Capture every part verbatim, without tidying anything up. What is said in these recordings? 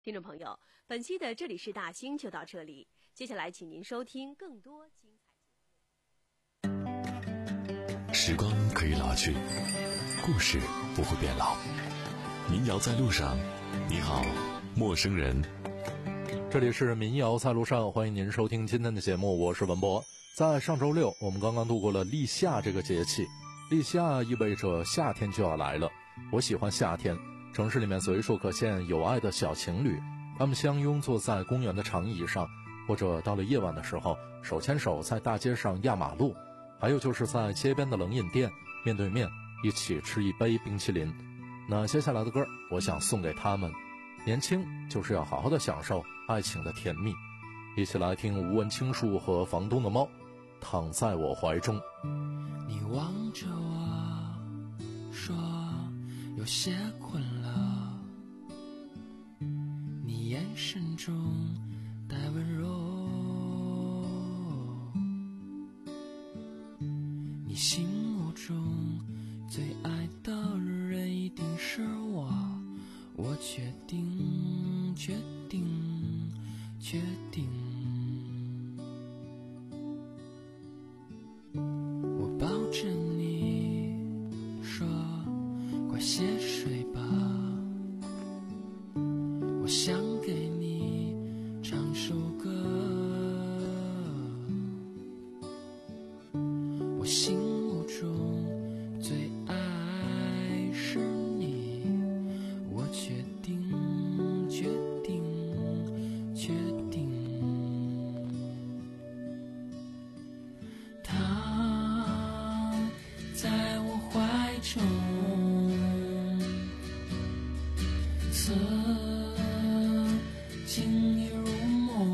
听众朋友，本期的这里是大兴就到这里，接下来请您收听更多精彩节目。时光可以老去，故事不会变老。民谣在路上，你好，陌生人。 这里是民谣在路上，欢迎您收听今天的节目，我是文博。在上周六，我们刚刚度过了立夏这个节气，立夏意味着夏天就要来了。我喜欢夏天。城市里面随处可见有爱的小情侣，他们相拥坐在公园的长椅上，或者到了夜晚的时候手牵手在大街上压马路，还有就是在街边的冷饮店面对面一起吃一杯冰淇淋。那接下来的歌我想送给他们，年轻就是要好好的享受爱情的甜蜜。一起来听无闻青树和房东的猫，躺在我怀中。 你望着我说有些困了，你眼神中带温柔，你心目中最爱的人一定是我，我确定确定确定，我抱着你说快些睡吧，我想给你唱首歌，我心目中最爱是你，我确定确定确定，他在我怀中此情已入梦，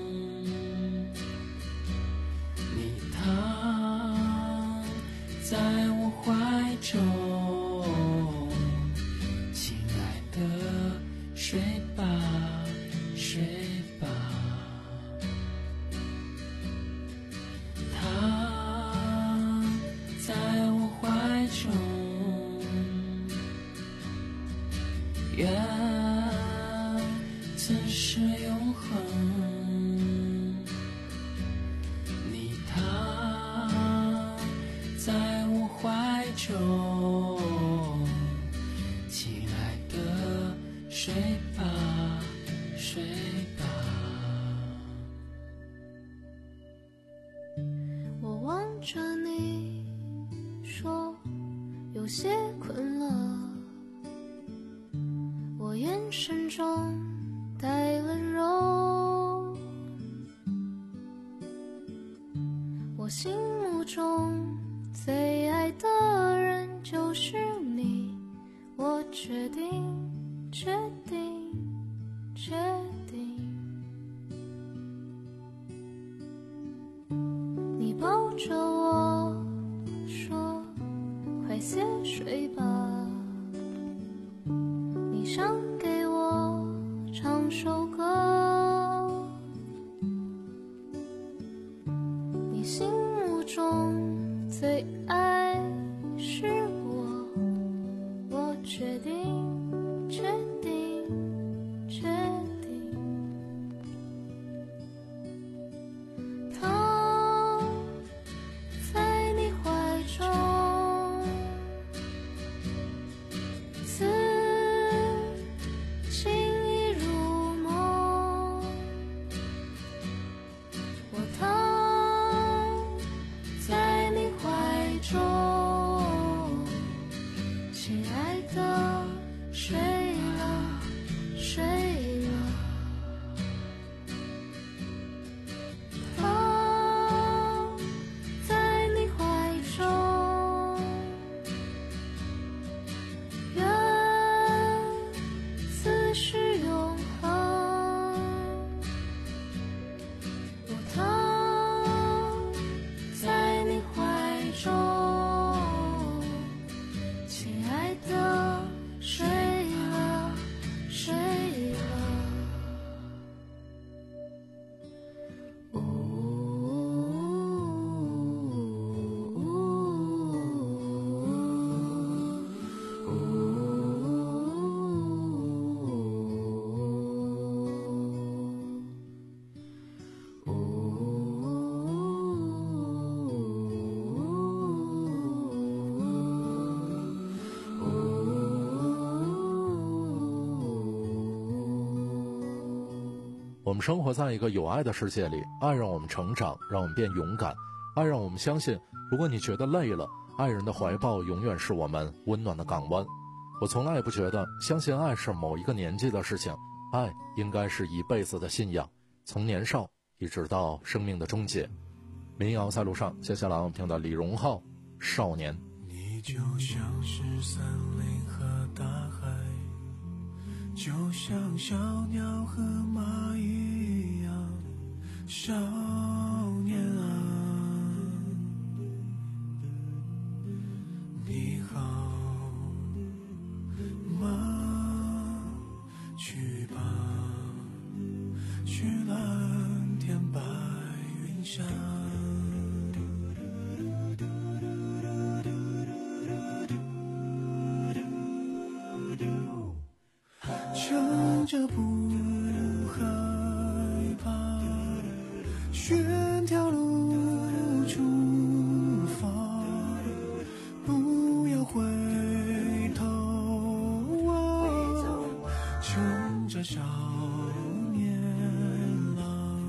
你躺在我怀中，亲爱的睡吧睡吧，他在我怀中，愿此是永恒，你躺在我怀中，亲爱的睡吧睡吧。 我望着你说有些困了，我眼神中带温柔，我心目中最爱的人就是你，我确定确定确定，你抱着我说快些睡吧，你想给我唱首歌，你心目中最爱是我，我确定确定确定，躺在你怀中，此情已入梦，我躺在你怀中， 我们生活在一个有爱的世界里，爱让我们成长，让我们变勇敢，爱让我们相信，如果你觉得累了，爱人的怀抱永远是我们温暖的港湾。我从来也不觉得相信爱是某一个年纪的事情，爱应该是一辈子的信仰，从年少一直到生命的终结。民谣在路上，接下来我们听到李荣浩《少年》。 你就像是森林和大海，就像小鸟和蚂蚁一样，少年啊，你好吗？去吧，去蓝天白云下，撑着不害怕，选条路出发，不要回头啊，撑着少年郎。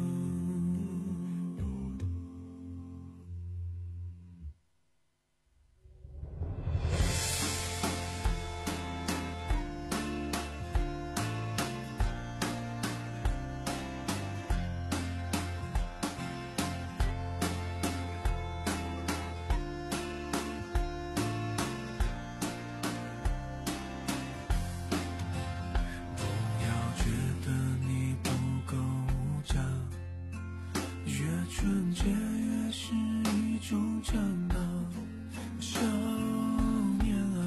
纯洁越是一种强大，少年啊，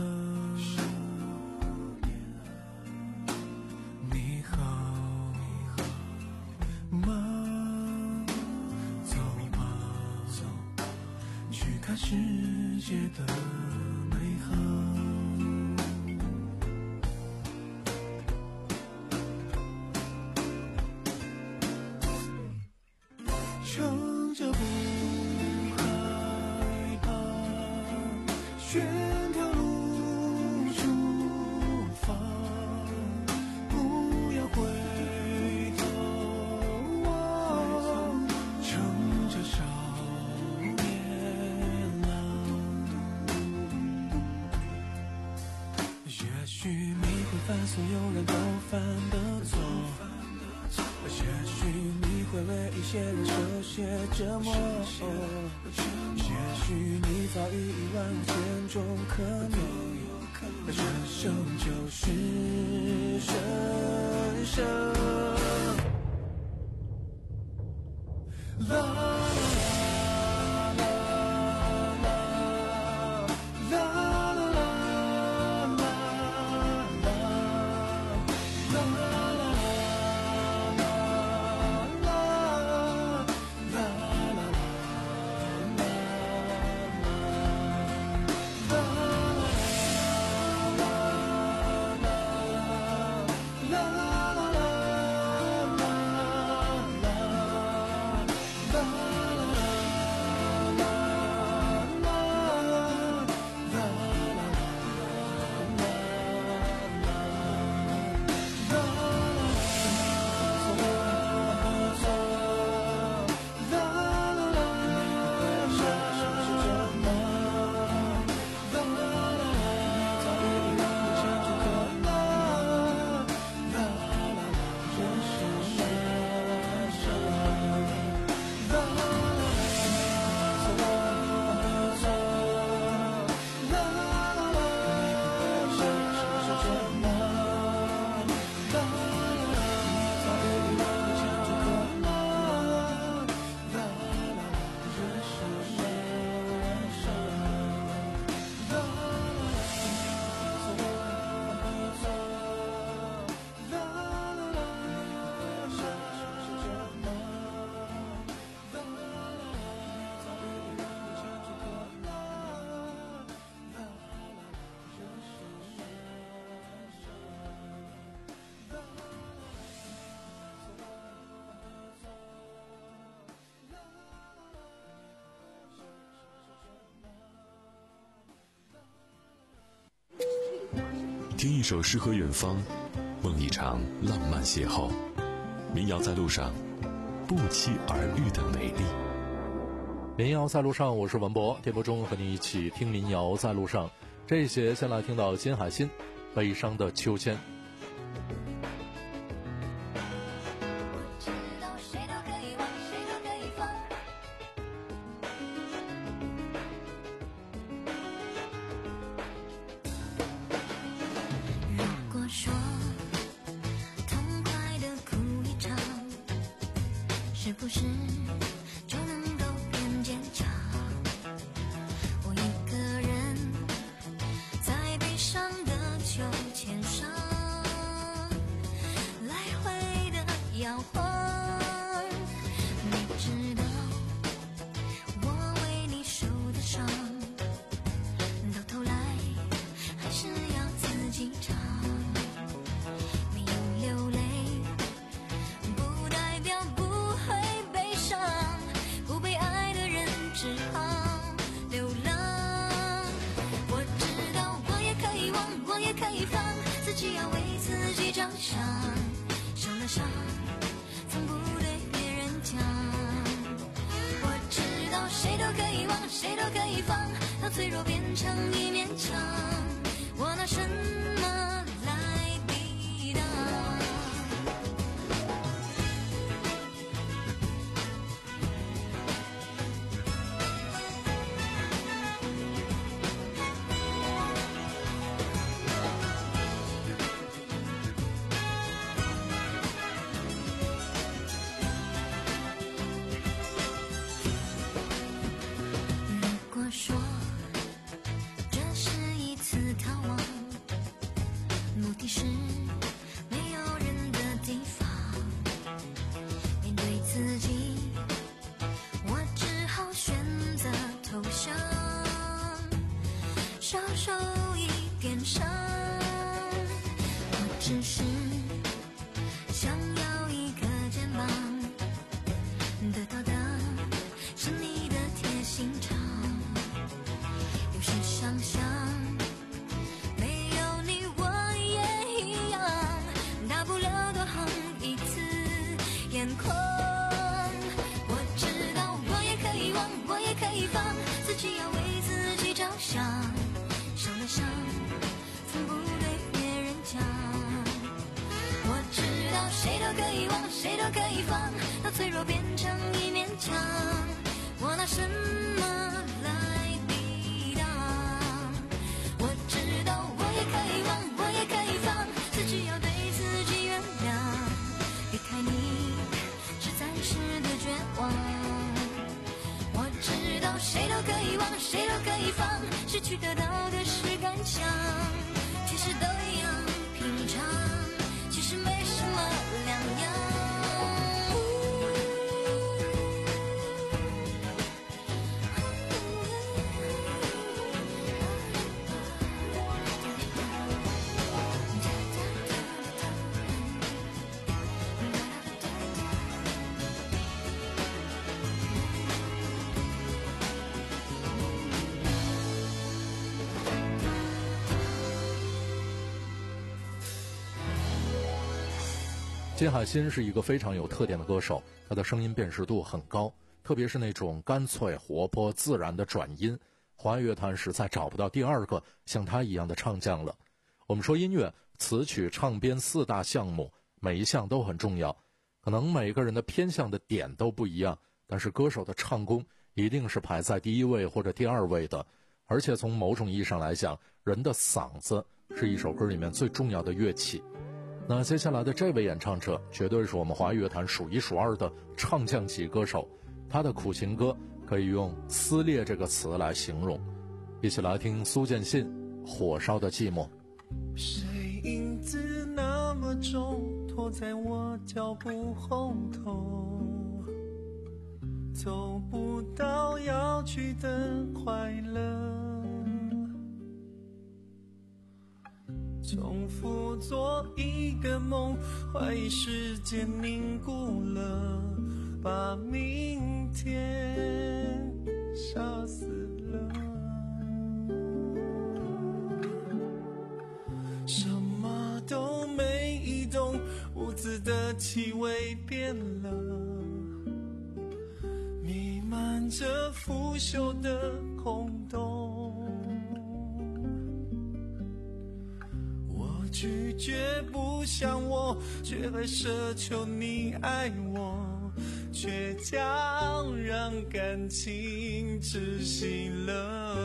你好吗？走吧，去看世界的美好。撑着不害怕，选条路出发，不要回头望，撑着少年郎。也许你会犯所有人都犯的错，也许你会为一些人受些折磨，也许你早已一万五千种可能，人生就是人生。啦啦啦啦啦啦啦啦啦啦。 听一首诗和远方，梦一场浪漫邂逅。 民谣在路上，不期而遇的美丽。 民谣在路上，我是文博，电波中和你一起听民谣在路上。这一节先来听到金海心《悲伤的秋千》。 是不是就能够变坚强？我一个人在悲伤的秋千上来回的摇晃。你知道我为你受的伤，到头来还是要自己尝。没有流泪不代表不不被爱的人只好流浪。我知道我也可以忘，我也可以放，自己要为自己着想。受了伤从不对别人讲。我知道谁都可以忘，谁都可以放，到脆弱变成一面墙，我拿什么来抵挡？说这是一次逃亡，目的是没有人的地方。面对自己，我只好选择投降，少受一点伤。我只是想要一个肩膀，得到的是你的贴心肠。是想想没有你我也一样，大不了多红一次眼眶。我知道我也可以忘，我也可以放，自己要为自己着想。受了伤从不对别人讲。我知道谁都可以忘，谁都可以放，到脆弱变成一面墙，我拿什么来谁都可以忘，谁都可以放，失去得到的是感想，其实都一样平常，其实没什么两样。 金海心是一个非常有特点的歌手，他的声音辨识度很高，特别是那种干脆活泼自然的转音，华语乐坛实在找不到第二个像他一样的唱将了。我们说音乐词曲唱编四大项目，每一项都很重要，可能每个人的偏向的点都不一样，但是歌手的唱功一定是排在第一位或者第二位的。而且从某种意义上来讲，人的嗓子是一首歌里面最重要的乐器。那接下来的这位演唱者绝对是我们华语乐坛数一数二的唱将级歌手，他的苦情歌可以用撕裂这个词来形容。一起来听苏建信《火烧的寂寞》。 谁影子那么重，拖在我脚步后头，走不到要去的快乐，重复做一个梦，怀疑时间凝固了，把明天杀死了。什么都没移动，屋子的气味变了，弥漫着腐朽的空洞。我拒绝不像我，却还奢求你爱我，倔强让感情窒息了。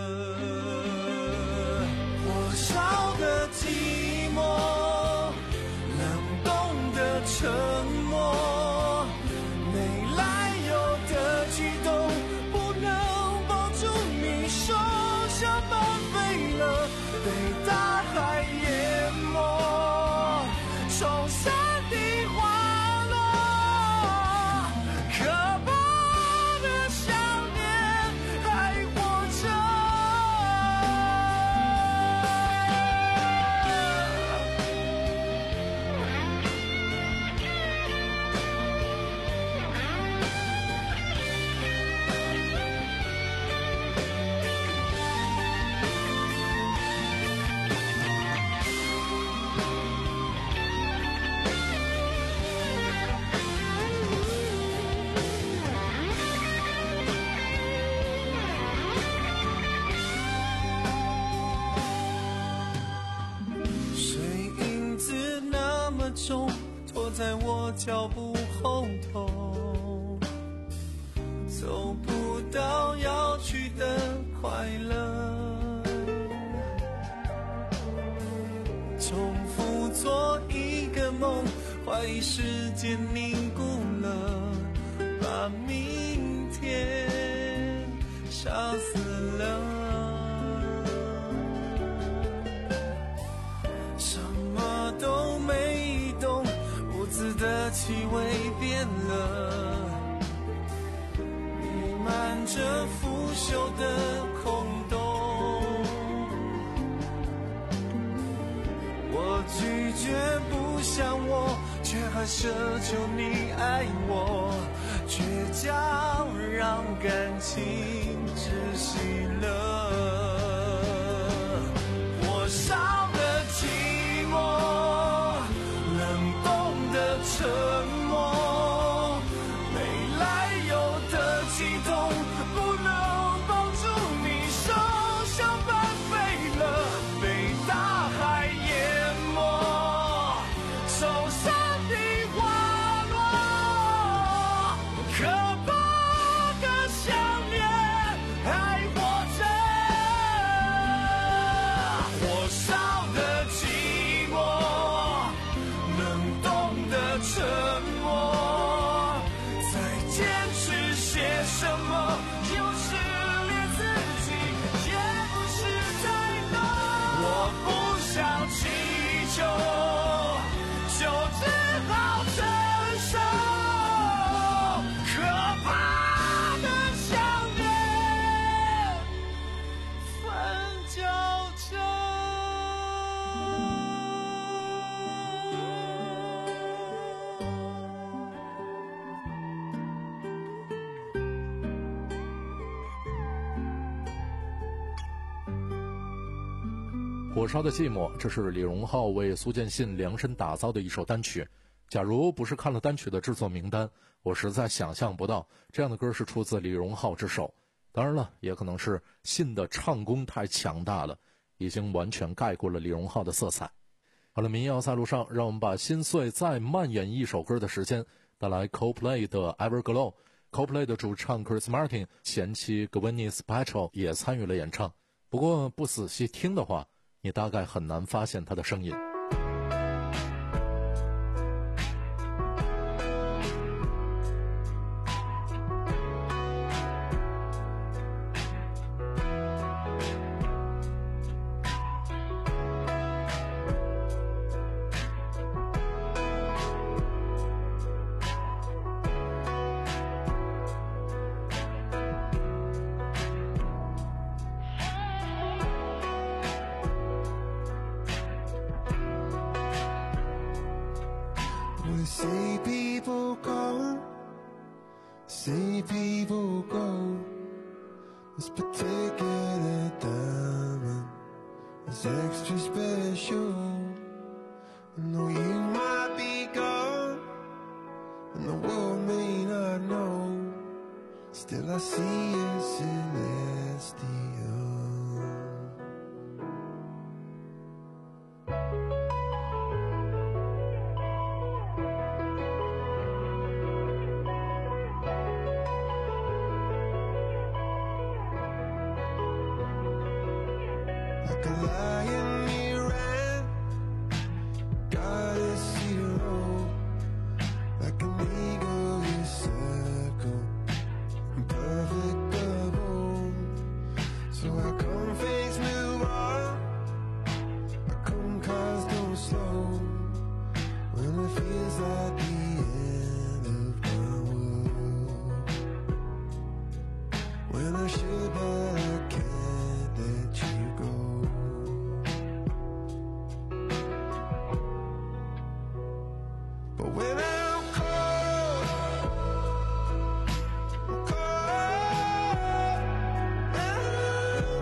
火烧的寂寞，冷冻的沉默，没来由的悸动，不能抱住你，手像半飞了，被大海淹没，从山顶滑落，可怕的想念还活着。拖在我脚步后头，走不到要去的快乐，重复做一个梦，怀疑时间凝固了，把明天杀死了。什么都没动，屋子的气味变了，弥漫着腐朽的空洞。我拒绝不像我，却还奢求你爱我，倔强让感情窒息了。火烧的寂寞，冷冻的沉默，没来由的激动，不能抱住你，手像半飞了，被大海淹没，从山顶滑落，可怕的想念还活着。火烧的寂寞，冷冻的沉默，在坚持些什么？有时连自己也不是太懂。我不想祈求，就只好承受可怕的想念，翻搅着。 火烧的寂寞，这是李荣浩为苏建信量身打造的一首单曲。假如不是看了单曲的制作名单，我实在想象不到这样的歌是出自李荣浩之手。当然了，也可能是信的唱功太强大了，已经完全盖过了李荣浩的色彩。好了，民谣在路上，让我们把心碎再蔓延一首歌的时间带来 Coldplay 的 Everglow。Coldplay 的主唱 Chris Martin 前妻 Gwyneth Paltrow 也参与了演唱，不过不仔细听的话，你大概很难发现他的声音。 We see people go, see people go. This particular diamond is extra special. I know you might be gone, and the world may not know. Still I see a celestial. Like a lion he ran, God is hero. Like an eagle he circled, perfect double. So I come face move on, I come cars don't slow. When it feels like the end of my world, when I should but I can't let you go. But when I'm cold, I'm cold, I'm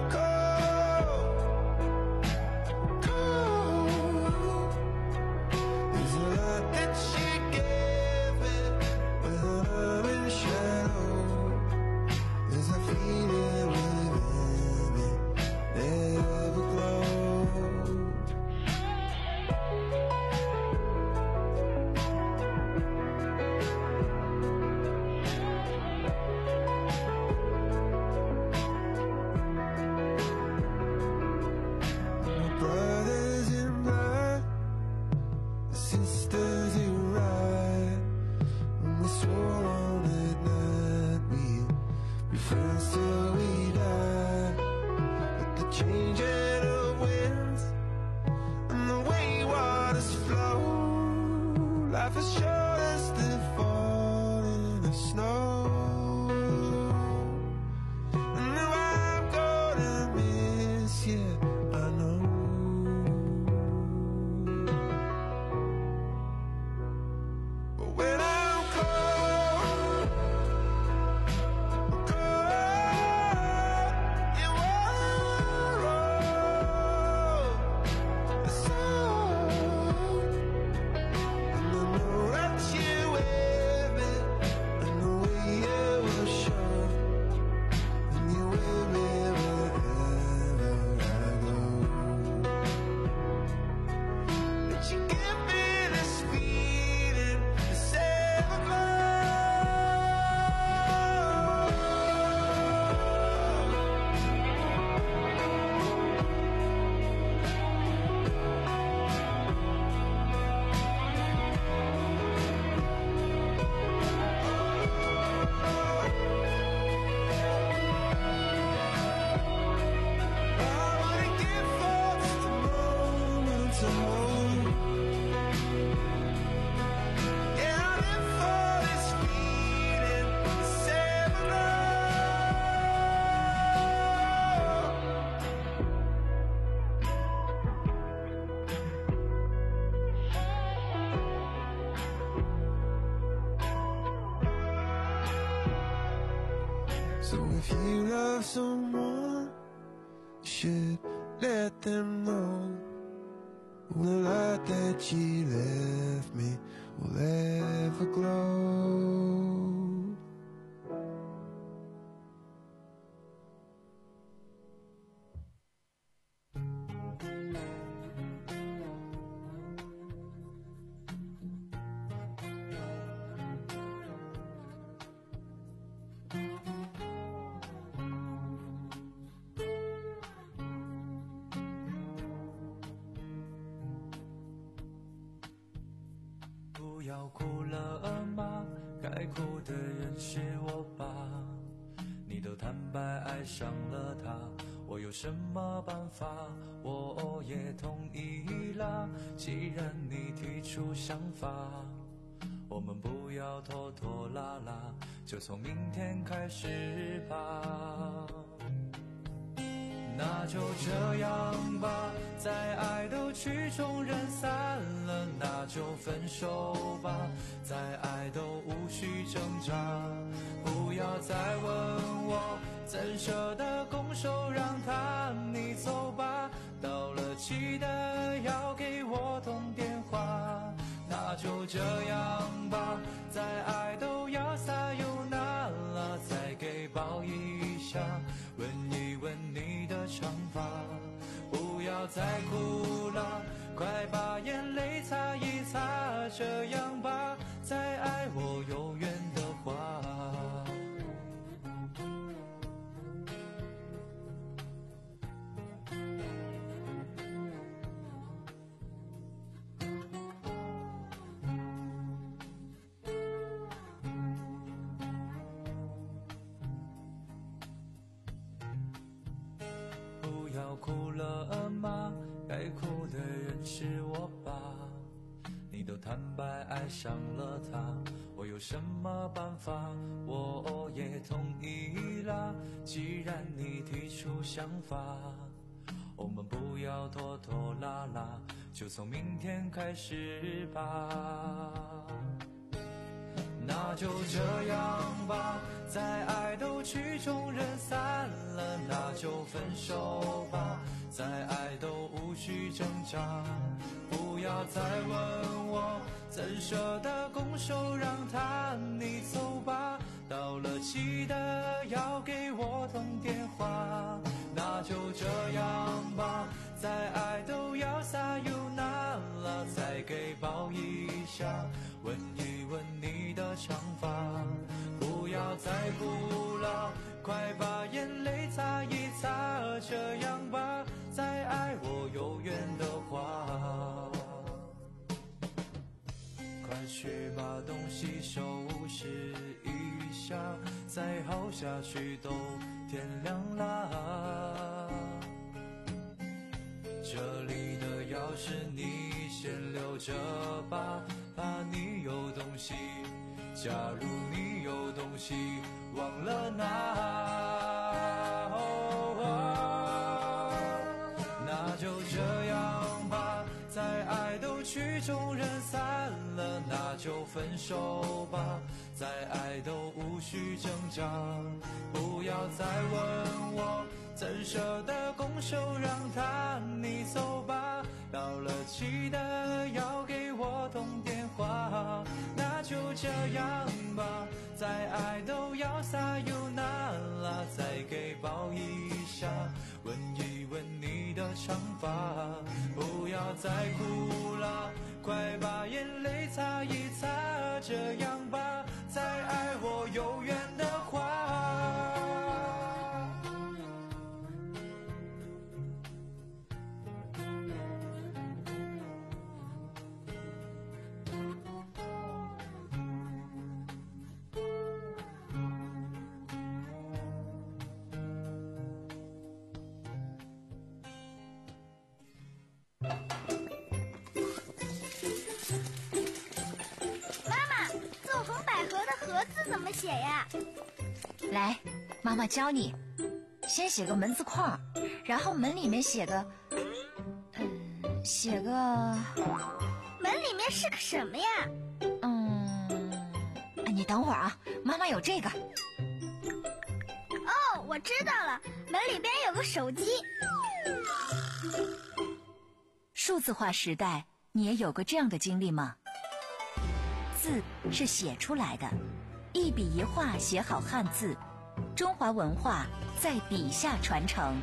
cold, cold. There's a lot that she gave me when I'm in shadow. There's a feeling within me, never glow. My brothers in blood, sisters in right. When we swore on at night we'd be friends till we die. But the changing of winds and the way waters flow, life is short as the falling of snow. And now I'm gonna miss you, I know. But when I'm cold, I'm cold, you are it's all. And I know that you with me, and the way you will show, and you will be wherever I go. But you give me this feeling, this So if you love someone, you should let them know the light that you left me will ever glow. 不要哭了吗？该哭的人是我吧？你都坦白爱上了他，我有什么办法？我也同意啦。既然你提出想法，我们不要拖拖拉拉，就从明天开始吧。那就这样吧，在爱都曲终人散了，那就分手吧，在爱都无需挣扎。不要再问我，怎舍得拱手让他你走吧，到了记得要给我通电话。那就这样吧，在哭了吗？该哭的人是我吧？你都坦白爱上了他，我有什么办法？我也同意了，既然你提出想法，我们不要拖拖拉拉，就从明天开始吧。那就这样吧，在爱都曲终人散了，那就分手吧，在爱都无需挣扎，不要再问我怎舍得拱手让他，你走吧，到了记得要给我通电话。那就这样吧，在爱都要撒又难了，再给抱一下，吻一吻你的长发，不要再哭了，快把眼泪擦一擦，这样吧，再爱我有缘的话，快去把东西收拾一下，再耗下去都天亮啦。这里的钥匙你先留着吧，怕你有东西，假如你有东西忘了拿，哦哦，那就这样吧，在爱都曲终人散了，那就分手吧，在爱都无需挣扎，不要再问我怎舍得拱手让他，你走吧，到了记得要给我通电话。那就这样吧，在爱都要撒又难了，再给抱一下，吻一吻你的长发，不要再哭了，快把眼泪擦一擦，这样吧，再爱我有缘的话。 盒子怎么写呀？ 来，妈妈教你。先写个门字框，然后门里面写个，嗯，写个。 门里面是个什么呀？ 嗯，你等会儿啊，妈妈有这个。 哦，我知道了，门里边有个手机。 数字化时代，你也有过这样的经历吗？字是写出来的，一笔一画写好汉字，中华文化在笔下传承。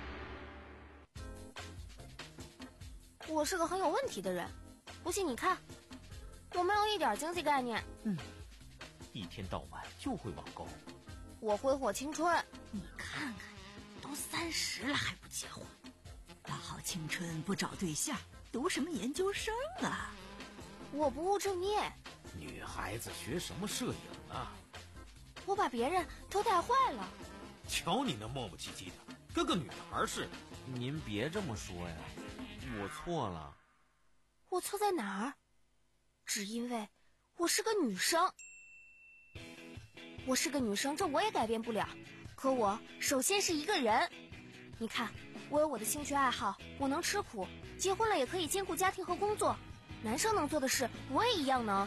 我是个很有问题的人，不信你看，我没有一点经济概念。 嗯，一天到晚就会网购。 我挥霍青春。 你看看，都三十了还不结婚，大好青春不找对象，读什么研究生啊？ 我不务正业。 女孩子学什么摄影啊？ 我把别人都带坏了。 瞧你那磨磨唧唧的，跟个女孩似的。 您别这么说呀，我错了。 我错在哪儿？只因为我是个女生。我是个女生，这我也改变不了。可我首先是一个人。你看，我有我的兴趣爱好，我能吃苦，结婚了也可以兼顾家庭和工作。男生能做的事，我也一样能。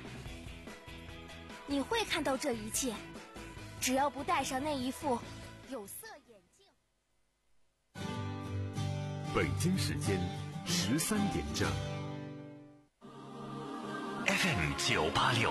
你会看到这一切，只要不戴上那一副有色眼镜。 北京时间十三点正。 F M 九八六。